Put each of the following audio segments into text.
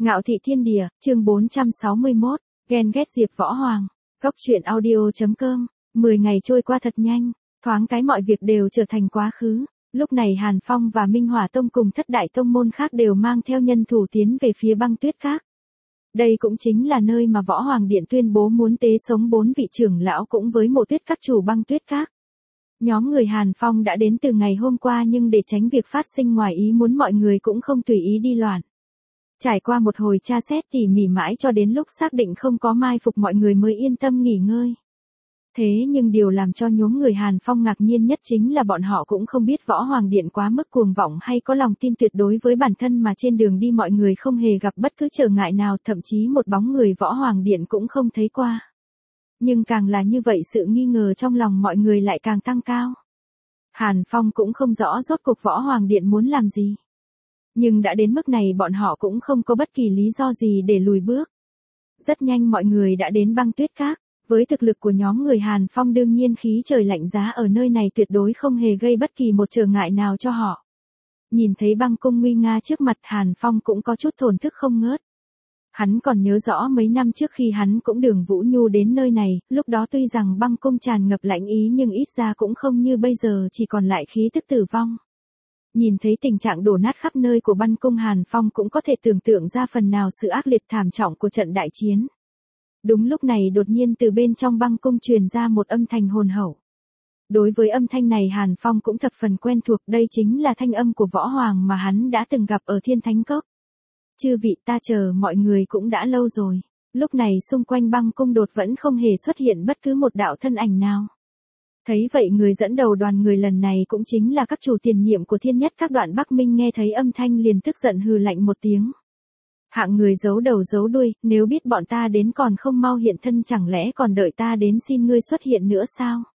Ngạo thị thiên địa, chương 461, ghen ghét Diệp Võ Hoàng. Cốc truyện audio.com. 10 ngày trôi qua thật nhanh, thoáng cái mọi việc đều trở thành quá khứ. Lúc này Hàn Phong và Minh Hỏa Tông cùng thất đại tông môn khác đều mang theo nhân thủ tiến về phía Băng Tuyết Các. Đây cũng chính là nơi mà Võ Hoàng Điện tuyên bố muốn tế sống 4 vị trưởng lão cũng với Mộ Tuyết Các chủ Băng Tuyết Các. Nhóm người Hàn Phong đã đến từ ngày hôm qua nhưng để tránh việc phát sinh ngoài ý muốn mọi người cũng không tùy ý đi loạn. Trải qua một hồi tra xét tỉ mỉ mãi cho đến lúc xác định không có mai phục mọi người mới yên tâm nghỉ ngơi. Thế nhưng điều làm cho nhóm người Hàn Phong ngạc nhiên nhất chính là bọn họ cũng không biết Võ Hoàng Điện quá mức cuồng vọng hay có lòng tin tuyệt đối với bản thân mà trên đường đi mọi người không hề gặp bất cứ trở ngại nào, thậm chí một bóng người Võ Hoàng Điện cũng không thấy qua. Nhưng càng là như vậy sự nghi ngờ trong lòng mọi người lại càng tăng cao. Hàn Phong cũng không rõ rốt cuộc Võ Hoàng Điện muốn làm gì. Nhưng đã đến mức này bọn họ cũng không có bất kỳ lý do gì để lùi bước. Rất nhanh mọi người đã đến Băng Tuyết Các. Với thực lực của nhóm người Hàn Phong đương nhiên khí trời lạnh giá ở nơi này tuyệt đối không hề gây bất kỳ một trở ngại nào cho họ. Nhìn thấy băng cung nguy nga trước mặt Hàn Phong cũng có chút thổn thức không ngớt. Hắn còn nhớ rõ mấy năm trước khi hắn cũng đường Vũ Nhu đến nơi này, lúc đó tuy rằng băng cung tràn ngập lạnh ý nhưng ít ra cũng không như bây giờ chỉ còn lại khí tức tử vong. Nhìn thấy tình trạng đổ nát khắp nơi của băng cung Hàn Phong cũng có thể tưởng tượng ra phần nào sự ác liệt thảm trọng của trận đại chiến. Đúng lúc này đột nhiên từ bên trong băng cung truyền ra một âm thanh hồn hậu. Đối với âm thanh này Hàn Phong cũng thập phần quen thuộc, đây chính là thanh âm của Võ Hoàng mà hắn đã từng gặp ở Thiên Thánh Cốc. Chư vị, ta chờ mọi người cũng đã lâu rồi. Lúc này xung quanh băng cung đột vẫn không hề xuất hiện bất cứ một đạo thân ảnh nào. Thấy vậy người dẫn đầu đoàn người lần này cũng chính là các chủ tiền nhiệm của Thiên Nhất Các Đoạn Bắc Minh nghe thấy âm thanh liền tức giận hừ lạnh một tiếng. Hạng người giấu đầu giấu đuôi, nếu biết bọn ta đến còn không mau hiện thân chẳng lẽ còn đợi ta đến xin ngươi xuất hiện nữa sao?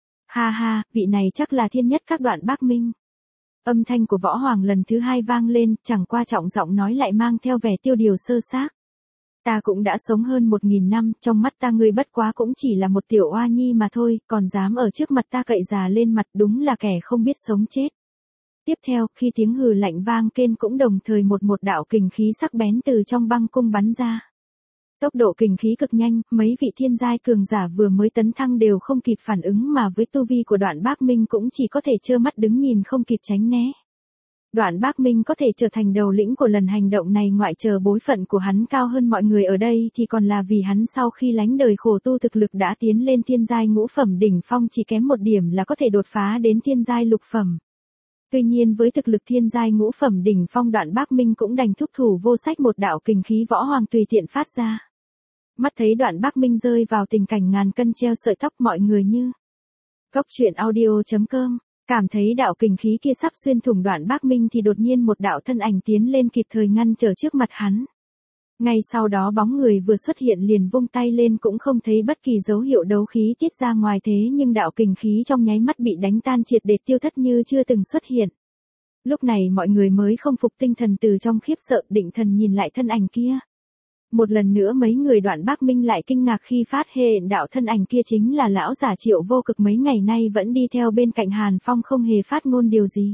Ha ha, vị này chắc là Thiên Nhất Các Đoạn Bắc Minh. Âm thanh của Võ Hoàng lần thứ hai vang lên, chẳng qua trọng giọng nói lại mang theo vẻ tiêu điều sơ xác. Ta cũng đã sống hơn 1000 năm, trong mắt ta ngươi bất quá cũng chỉ là một tiểu oa nhi mà thôi, còn dám ở trước mặt ta cậy già lên mặt, đúng là kẻ không biết sống chết. Tiếp theo, khi tiếng hừ lạnh vang kên cũng đồng thời một đạo kình khí sắc bén từ trong băng cung bắn ra. Tốc độ kình khí cực nhanh, mấy vị thiên giai cường giả vừa mới tấn thăng đều không kịp phản ứng mà với tu vi của Đoạn Bác Minh cũng chỉ có thể trơ mắt đứng nhìn không kịp tránh né. Đoạn Bác Minh có thể trở thành đầu lĩnh của lần hành động này ngoại trừ bối phận của hắn cao hơn mọi người ở đây thì còn là vì hắn sau khi lánh đời khổ tu thực lực đã tiến lên thiên giai ngũ phẩm đỉnh phong, chỉ kém một điểm là có thể đột phá đến thiên giai lục phẩm. Tuy nhiên với thực lực thiên giai ngũ phẩm đỉnh phong Đoạn Bác Minh cũng đành thúc thủ vô sách một đạo kình khí Võ Hoàng tùy tiện phát ra. Mắt thấy Đoạn Bác Minh rơi vào tình cảnh ngàn cân treo sợi tóc mọi người như. Cốc truyện audio.com. Cảm thấy đạo kình khí kia sắp xuyên thủng Đoạn Bác Minh thì đột nhiên một đạo thân ảnh tiến lên kịp thời ngăn trở trước mặt hắn. Ngay sau đó bóng người vừa xuất hiện liền vung tay lên cũng không thấy bất kỳ dấu hiệu đấu khí tiết ra ngoài, thế nhưng đạo kình khí trong nháy mắt bị đánh tan triệt để tiêu thất như chưa từng xuất hiện. Lúc này mọi người mới không phục tinh thần từ trong khiếp sợ định thần nhìn lại thân ảnh kia. Một lần nữa mấy người Đoạn Bác Minh lại kinh ngạc khi phát hiện đạo thân ảnh kia chính là lão giả Triệu Vô Cực mấy ngày nay vẫn đi theo bên cạnh Hàn Phong không hề phát ngôn điều gì.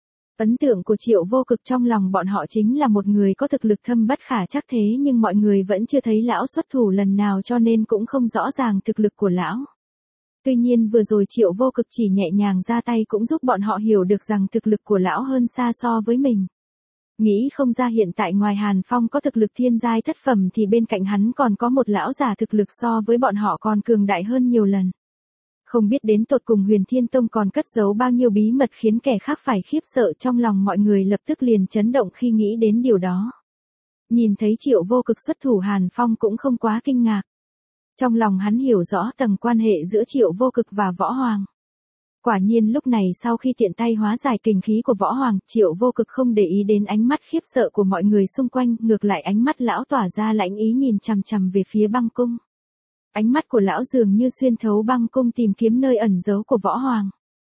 Ấn tượng của Triệu Vô Cực trong lòng bọn họ chính là một người có thực lực thâm bất khả trắc, thế nhưng mọi người vẫn chưa thấy lão xuất thủ lần nào cho nên cũng không rõ ràng thực lực của lão. Tuy nhiên vừa rồi Triệu Vô Cực chỉ nhẹ nhàng ra tay cũng giúp bọn họ hiểu được rằng thực lực của lão hơn xa so với mình. Nghĩ không ra hiện tại ngoài Hàn Phong có thực lực thiên giai thất phẩm thì bên cạnh hắn còn có một lão giả thực lực so với bọn họ còn cường đại hơn nhiều lần. Không biết đến tột cùng Huyền Thiên Tông còn cất giấu bao nhiêu bí mật khiến kẻ khác phải khiếp sợ, trong lòng mọi người lập tức liền chấn động khi nghĩ đến điều đó. Nhìn thấy Triệu Vô Cực xuất thủ Hàn Phong cũng không quá kinh ngạc. Trong lòng hắn hiểu rõ tầng quan hệ giữa Triệu Vô Cực và Võ Hoàng. Quả nhiên lúc này sau khi tiện tay hóa giải kình khí của Võ Hoàng, Triệu Vô Cực không để ý đến ánh mắt khiếp sợ của mọi người xung quanh, ngược lại ánh mắt lão tỏa ra lãnh ý nhìn chằm chằm về phía băng cung. Ánh mắt của lão dường như xuyên thấu băng cung tìm kiếm nơi ẩn giấu của Võ Hoàng.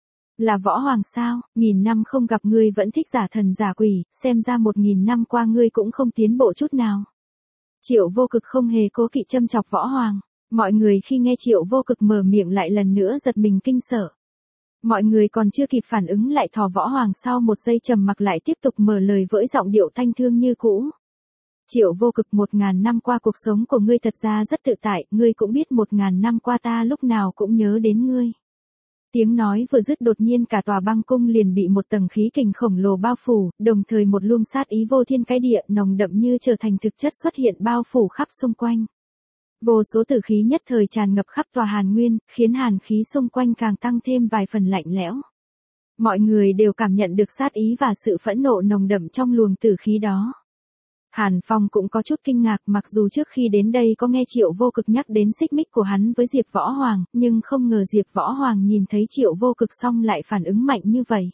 Là Võ Hoàng sao? 1000 năm không gặp ngươi vẫn thích giả thần giả quỷ, xem ra 1000 năm qua ngươi cũng không tiến bộ chút nào. Triệu Vô Cực không hề cố kỵ châm chọc Võ Hoàng. Mọi người khi nghe Triệu Vô Cực mở miệng lại lần nữa giật mình kinh sợ. Mọi người còn chưa kịp phản ứng lại thò Võ Hoàng sau một giây trầm mặc lại tiếp tục mở lời với giọng điệu thanh thương như cũ. Triệu Vô Cực, 1000 năm qua cuộc sống của ngươi thật ra rất tự tại, ngươi cũng biết 1000 năm qua ta lúc nào cũng nhớ đến ngươi. Tiếng nói vừa dứt đột nhiên cả tòa băng cung liền bị một tầng khí kình khổng lồ bao phủ, đồng thời một luồng sát ý vô thiên cái địa nồng đậm như trở thành thực chất xuất hiện bao phủ khắp xung quanh. Vô số tử khí nhất thời tràn ngập khắp tòa Hàn Nguyên, khiến hàn khí xung quanh càng tăng thêm vài phần lạnh lẽo. Mọi người đều cảm nhận được sát ý và sự phẫn nộ nồng đậm trong luồng tử khí đó. Hàn Phong cũng có chút kinh ngạc, mặc dù trước khi đến đây có nghe Triệu Vô Cực nhắc đến xích mích của hắn với Diệp Võ Hoàng, nhưng không ngờ Diệp Võ Hoàng nhìn thấy Triệu Vô Cực xong lại phản ứng mạnh như vậy.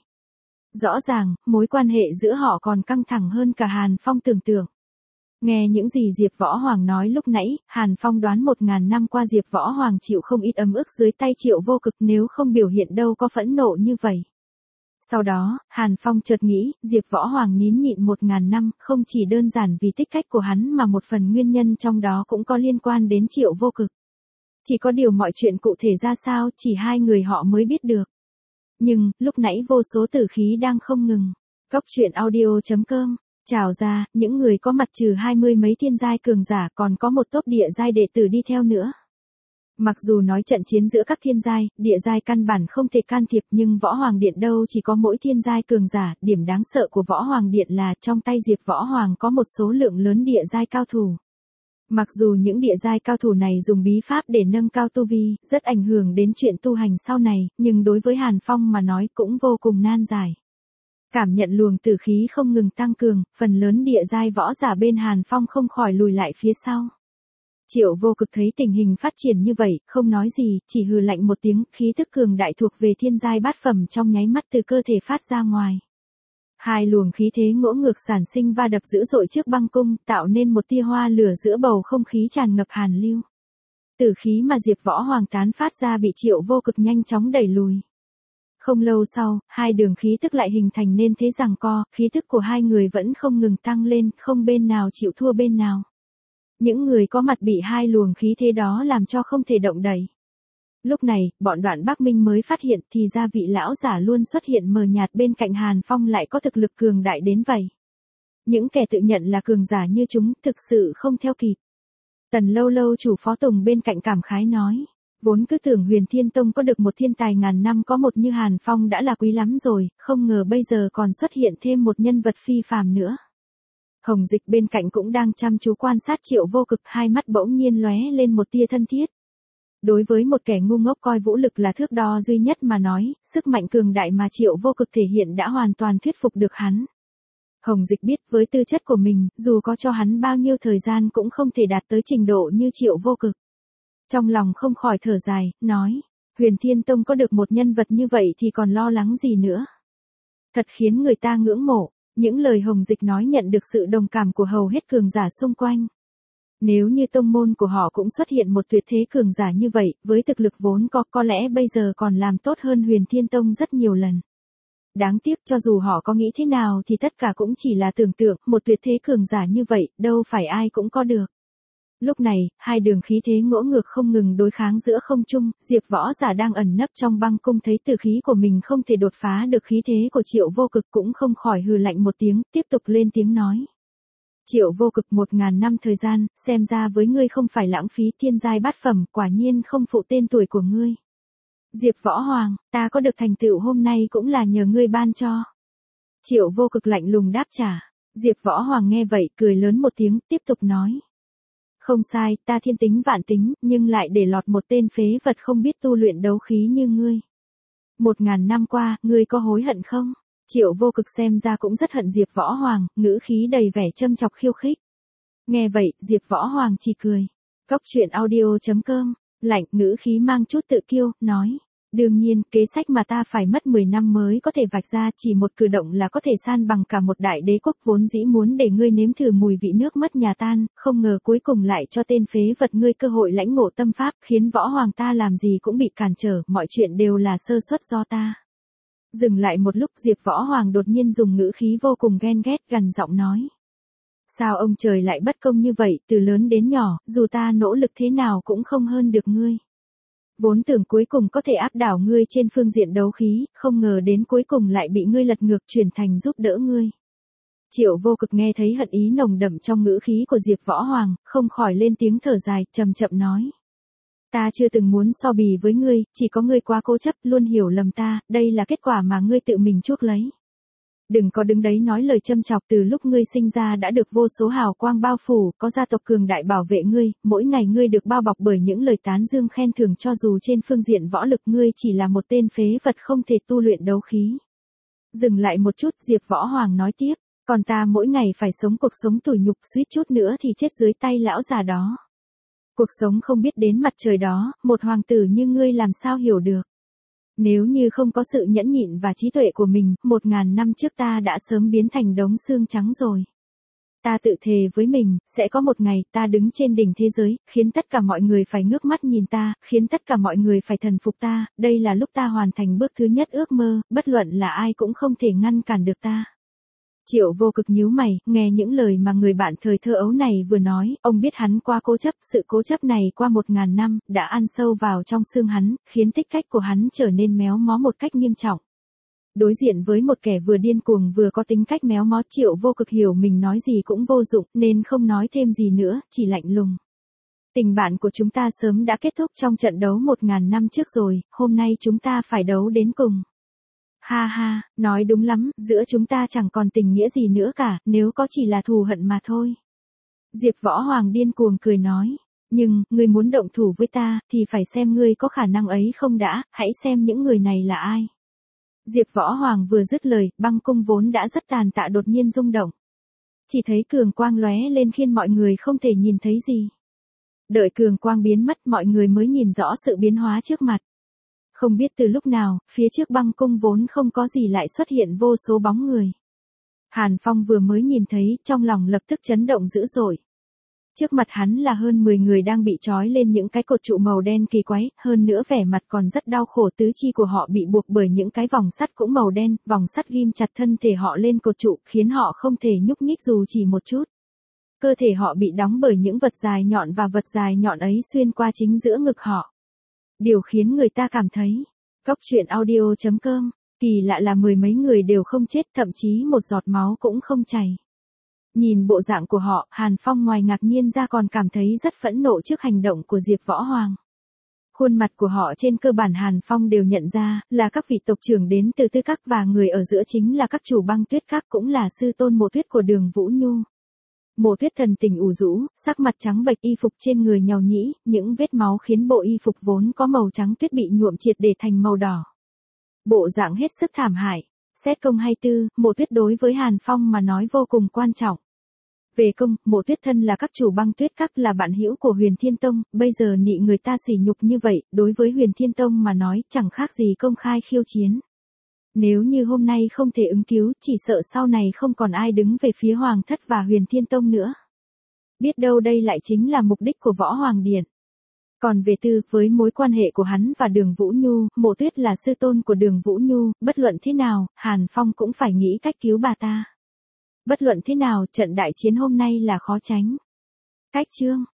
Rõ ràng, mối quan hệ giữa họ còn căng thẳng hơn cả Hàn Phong tưởng tượng. Nghe những gì Diệp Võ Hoàng nói lúc nãy, Hàn Phong đoán 1000 năm qua Diệp Võ Hoàng chịu không ít ấm ức dưới tay Triệu Vô Cực, nếu không biểu hiện đâu có phẫn nộ như vậy. Sau đó, Hàn Phong chợt nghĩ, Diệp Võ Hoàng nín nhịn 1000 năm, không chỉ đơn giản vì tích cách của hắn mà một phần nguyên nhân trong đó cũng có liên quan đến Triệu Vô Cực. Chỉ có điều mọi chuyện cụ thể ra sao, chỉ hai người họ mới biết được. Nhưng, lúc nãy vô số tử khí đang không ngừng. Cốc truyện audio.com trào ra, những người có mặt trừ 20 mấy thiên giai cường giả còn có một tốp địa giai đệ tử đi theo nữa. Mặc dù nói trận chiến giữa các thiên giai, địa giai căn bản không thể can thiệp, nhưng Võ Hoàng Điện đâu chỉ có mỗi thiên giai cường giả, điểm đáng sợ của Võ Hoàng Điện là trong tay Diệp Võ Hoàng có một số lượng lớn địa giai cao thủ. Mặc dù những địa giai cao thủ này dùng bí pháp để nâng cao tu vi, rất ảnh hưởng đến chuyện tu hành sau này, nhưng đối với Hàn Phong mà nói cũng vô cùng nan giải. Cảm nhận luồng tử khí không ngừng tăng cường, phần lớn địa giai võ giả bên Hàn Phong không khỏi lùi lại phía sau. Triệu Vô Cực thấy tình hình phát triển như vậy, không nói gì, chỉ hừ lạnh một tiếng, khí tức cường đại thuộc về thiên giai bát phẩm trong nháy mắt từ cơ thể phát ra ngoài. Hai luồng khí thế ngỗ ngược sản sinh va đập dữ dội trước băng cung, tạo nên một tia hoa lửa giữa bầu không khí tràn ngập hàn lưu. Tử khí mà Diệp Võ Hoàng tán phát ra bị Triệu Vô Cực nhanh chóng đẩy lùi. Không lâu sau, hai đường khí tức lại hình thành nên thế giằng co, khí tức của hai người vẫn không ngừng tăng lên, không bên nào chịu thua bên nào. Những người có mặt bị hai luồng khí thế đó làm cho không thể động đậy. Lúc này, bọn Đoạn Bắc Minh mới phát hiện thì ra vị lão giả luôn xuất hiện mờ nhạt bên cạnh Hàn Phong lại có thực lực cường đại đến vậy. Những kẻ tự nhận là cường giả như chúng thực sự không theo kịp. Tần Lâu Lâu chủ phó tùng bên cạnh cảm khái nói. Vốn cứ tưởng Huyền Thiên Tông có được một thiên tài ngàn năm có một như Hàn Phong đã là quý lắm rồi, không ngờ bây giờ còn xuất hiện thêm một nhân vật phi phàm nữa. Hồng Dịch bên cạnh cũng đang chăm chú quan sát Triệu Vô Cực, hai mắt bỗng nhiên lóe lên một tia thân thiết. Đối với một kẻ ngu ngốc coi vũ lực là thước đo duy nhất mà nói, sức mạnh cường đại mà Triệu Vô Cực thể hiện đã hoàn toàn thuyết phục được hắn. Hồng Dịch biết với tư chất của mình, dù có cho hắn bao nhiêu thời gian cũng không thể đạt tới trình độ như Triệu Vô Cực. Trong lòng không khỏi thở dài, nói, Huyền Thiên Tông có được một nhân vật như vậy thì còn lo lắng gì nữa. Thật khiến người ta ngưỡng mộ, những lời Hồng Dịch nói nhận được sự đồng cảm của hầu hết cường giả xung quanh. Nếu như tông môn của họ cũng xuất hiện một tuyệt thế cường giả như vậy, với thực lực vốn có lẽ bây giờ còn làm tốt hơn Huyền Thiên Tông rất nhiều lần. Đáng tiếc cho dù họ có nghĩ thế nào thì tất cả cũng chỉ là tưởng tượng, một tuyệt thế cường giả như vậy, đâu phải ai cũng có được. Lúc này, hai đường khí thế ngỗ ngược không ngừng đối kháng giữa không trung, Diệp Võ giả đang ẩn nấp trong băng cung thấy tử khí của mình không thể đột phá được khí thế của Triệu Vô Cực cũng không khỏi hừ lạnh một tiếng, tiếp tục lên tiếng nói. Triệu Vô Cực, 1000 năm thời gian, xem ra với ngươi không phải lãng phí, thiên giai bát phẩm, quả nhiên không phụ tên tuổi của ngươi. Diệp Võ Hoàng, ta có được thành tựu hôm nay cũng là nhờ ngươi ban cho. Triệu Vô Cực lạnh lùng đáp trả. Diệp Võ Hoàng nghe vậy, cười lớn một tiếng, tiếp tục nói. Không sai, ta thiên tính vạn tính, nhưng lại để lọt một tên phế vật không biết tu luyện đấu khí như ngươi. 1000 năm qua, ngươi có hối hận không? Triệu Vô Cực xem ra cũng rất hận Diệp Võ Hoàng, ngữ khí đầy vẻ châm chọc khiêu khích. Nghe vậy, Diệp Võ Hoàng chỉ cười. Cốc truyện audio.com, lạnh, ngữ khí mang chút tự kiêu, nói. Đương nhiên, kế sách mà ta phải mất 10 năm mới có thể vạch ra, chỉ một cử động là có thể san bằng cả một đại đế quốc, vốn dĩ muốn để ngươi nếm thử mùi vị nước mất nhà tan, không ngờ cuối cùng lại cho tên phế vật ngươi cơ hội lãnh ngộ tâm pháp, khiến Võ Hoàng ta làm gì cũng bị cản trở, mọi chuyện đều là sơ suất do ta. Dừng lại một lúc, Diệp Võ Hoàng đột nhiên dùng ngữ khí vô cùng ghen ghét, gằn giọng nói. Sao ông trời lại bất công như vậy, từ lớn đến nhỏ, dù ta nỗ lực thế nào cũng không hơn được ngươi. Vốn tưởng cuối cùng có thể áp đảo ngươi trên phương diện đấu khí, không ngờ đến cuối cùng lại bị ngươi lật ngược chuyển thành giúp đỡ ngươi. Triệu Vô Cực nghe thấy hận ý nồng đậm trong ngữ khí của Diệp Võ Hoàng, không khỏi lên tiếng thở dài, chậm chậm nói. Ta chưa từng muốn so bì với ngươi, chỉ có ngươi quá cố chấp, luôn hiểu lầm ta, đây là kết quả mà ngươi tự mình chuốc lấy. Đừng có đứng đấy nói lời châm chọc, từ lúc ngươi sinh ra đã được vô số hào quang bao phủ, có gia tộc cường đại bảo vệ ngươi, mỗi ngày ngươi được bao bọc bởi những lời tán dương khen thưởng, cho dù trên phương diện võ lực ngươi chỉ là một tên phế vật không thể tu luyện đấu khí. Dừng lại một chút, Diệp Võ Hoàng nói tiếp, còn ta mỗi ngày phải sống cuộc sống tủi nhục, suýt chút nữa thì chết dưới tay lão già đó. Cuộc sống không biết đến mặt trời đó, một hoàng tử như ngươi làm sao hiểu được. Nếu như không có sự nhẫn nhịn và trí tuệ của mình, 1000 năm trước ta đã sớm biến thành đống xương trắng rồi. Ta tự thề với mình, sẽ có một ngày ta đứng trên đỉnh thế giới, khiến tất cả mọi người phải ngước mắt nhìn ta, khiến tất cả mọi người phải thần phục ta, đây là lúc ta hoàn thành bước thứ nhất ước mơ, bất luận là ai cũng không thể ngăn cản được ta. Triệu Vô Cực nhíu mày, nghe những lời mà người bạn thời thơ ấu này vừa nói, ông biết hắn quá cố chấp, sự cố chấp này qua 1000 năm, đã ăn sâu vào trong xương hắn, khiến tích cách của hắn trở nên méo mó một cách nghiêm trọng. Đối diện với một kẻ vừa điên cuồng vừa có tính cách méo mó, Triệu Vô Cực hiểu mình nói gì cũng vô dụng, nên không nói thêm gì nữa, chỉ lạnh lùng. Tình bạn của chúng ta sớm đã kết thúc trong trận đấu 1000 năm trước rồi, hôm nay chúng ta phải đấu đến cùng. Ha ha, nói đúng lắm, giữa chúng ta chẳng còn tình nghĩa gì nữa cả, nếu có chỉ là thù hận mà thôi. Diệp Võ Hoàng điên cuồng cười nói, nhưng, ngươi muốn động thủ với ta, thì phải xem ngươi có khả năng ấy không đã, hãy xem những người này là ai. Diệp Võ Hoàng vừa dứt lời, băng cung vốn đã rất tàn tạ đột nhiên rung động. Chỉ thấy cường quang lóe lên khiến mọi người không thể nhìn thấy gì. Đợi cường quang biến mất mọi người mới nhìn rõ sự biến hóa trước mặt. Không biết từ lúc nào, phía trước băng cung vốn không có gì lại xuất hiện vô số bóng người. Hàn Phong vừa mới nhìn thấy, trong lòng lập tức chấn động dữ dội. Trước mặt hắn là hơn 10 người đang bị trói lên những cái cột trụ màu đen kỳ quái, hơn nữa vẻ mặt còn rất đau khổ, tứ chi của họ bị buộc bởi những cái vòng sắt cũng màu đen, vòng sắt ghim chặt thân thể họ lên cột trụ, khiến họ không thể nhúc nhích dù chỉ một chút. Cơ thể họ bị đóng bởi những vật dài nhọn và vật dài nhọn ấy xuyên qua chính giữa ngực họ. Điều khiến người ta cảm thấy, Cốc truyện audio.com, kỳ lạ là 10 mấy người đều không chết, thậm chí một giọt máu cũng không chảy. Nhìn bộ dạng của họ, Hàn Phong ngoài ngạc nhiên ra còn cảm thấy rất phẫn nộ trước hành động của Diệp Võ Hoàng. Khuôn mặt của họ trên cơ bản Hàn Phong đều nhận ra, là các vị tộc trưởng đến từ Tư Các, và người ở giữa chính là các chủ Băng Tuyết Các, cũng là sư tôn Mộ Tuyết của Đường Vũ Nhu. Mộ Tuyết thần tình ủ rũ, sắc mặt trắng bệch, y phục trên người nhàu nhĩ, những vết máu khiến bộ y phục vốn có màu trắng tuyết bị nhuộm triệt để thành màu đỏ. Bộ dạng hết sức thảm hại. Xét công hay tư, Mộ Tuyết đối với Hàn Phong mà nói vô cùng quan trọng. Về công, Mộ Tuyết thân là các chủ Băng Tuyết Các, là bạn hữu của Huyền Thiên Tông, bây giờ nị người ta sỉ nhục như vậy, đối với Huyền Thiên Tông mà nói chẳng khác gì công khai khiêu chiến. Nếu như hôm nay không thể ứng cứu, chỉ sợ sau này không còn ai đứng về phía Hoàng thất và Huyền Thiên Tông nữa. Biết đâu đây lại chính là mục đích của Võ Hoàng Điện. Còn về tư, với mối quan hệ của hắn và Đường Vũ Nhu, Mộ Tuyết là sư tôn của Đường Vũ Nhu, bất luận thế nào, Hàn Phong cũng phải nghĩ cách cứu bà ta. Bất luận thế nào, trận đại chiến hôm nay là khó tránh. Cách chương